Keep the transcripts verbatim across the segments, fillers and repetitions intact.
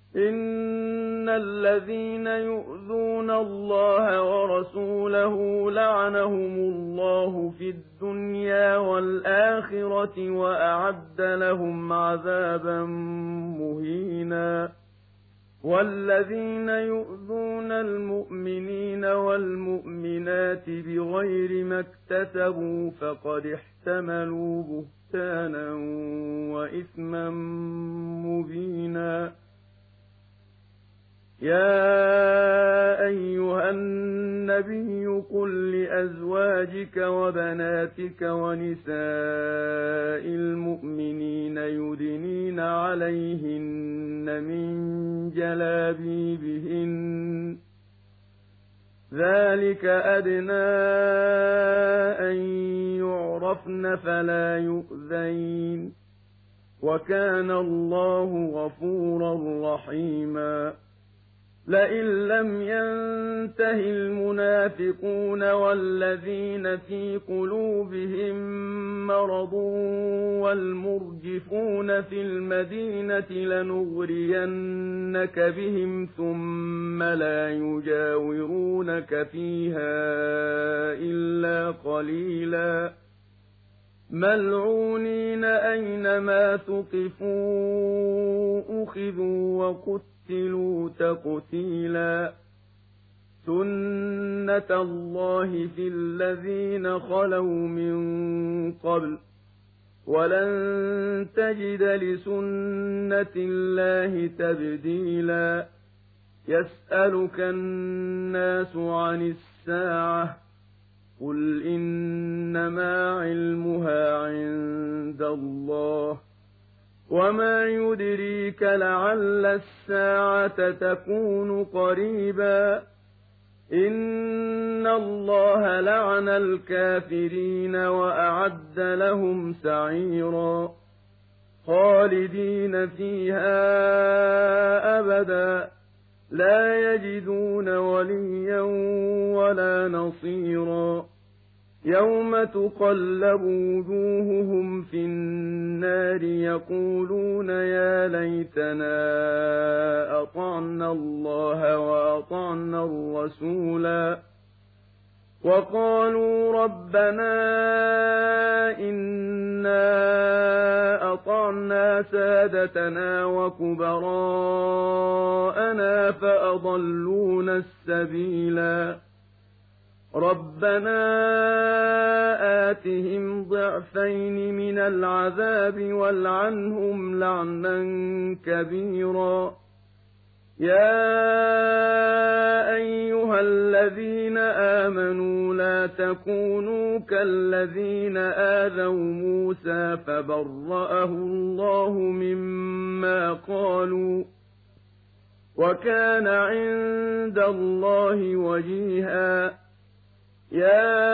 إن الذين يؤذون الله ورسوله لعنهم الله في الدنيا والآخرة وأعد لهم عذابا مهينا والذين يؤذون المؤمنين والمؤمنات بغير ما اكتسبوا فقد احتملوا بهتانا وإثما مبينا يا أيها النبي قل لأزواجك وبناتك ونساء المؤمنين يدنين عليهن من جلابيبهن ذلك أدنى أن يعرفن فلا يؤذين وكان الله غفورا رحيما لئن لم ينته المنافقون والذين في قلوبهم مرض والمرجفون في المدينة لنغرينك بهم ثم لا يجاورونك فيها إلا قليلا ملعونين أينما ثقفوا أخذوا وقتلوا قتلوا تقتيلا سنة الله في الذين خلوا من قبل ولن تجد لسنة الله تبديلا يسألك الناس عن الساعة قل إنما علمها عند الله وما يدريك لعل الساعة تكون قريبا إن الله لعن الكافرين وأعد لهم سعيرا خالدين فيها أبدا لا يجدون وليا ولا نصيرا يوم تقلب وجوههم في النار يقولون يا ليتنا أطعنا الله وأطعنا الرسولا وقالوا ربنا إنا أطعنا سادتنا وكبراءنا فأضلونا السبيلا ربنا آتهم ضعفين من العذاب والعنهم لعنا كبيرا يا أيها الذين آمنوا لا تكونوا كالذين آذوا موسى فبرأه الله مما قالوا وكان عند الله وجيها يا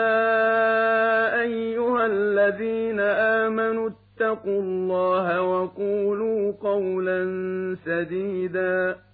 أيها الذين آمنوا اتقوا الله وقولوا قولا سديدا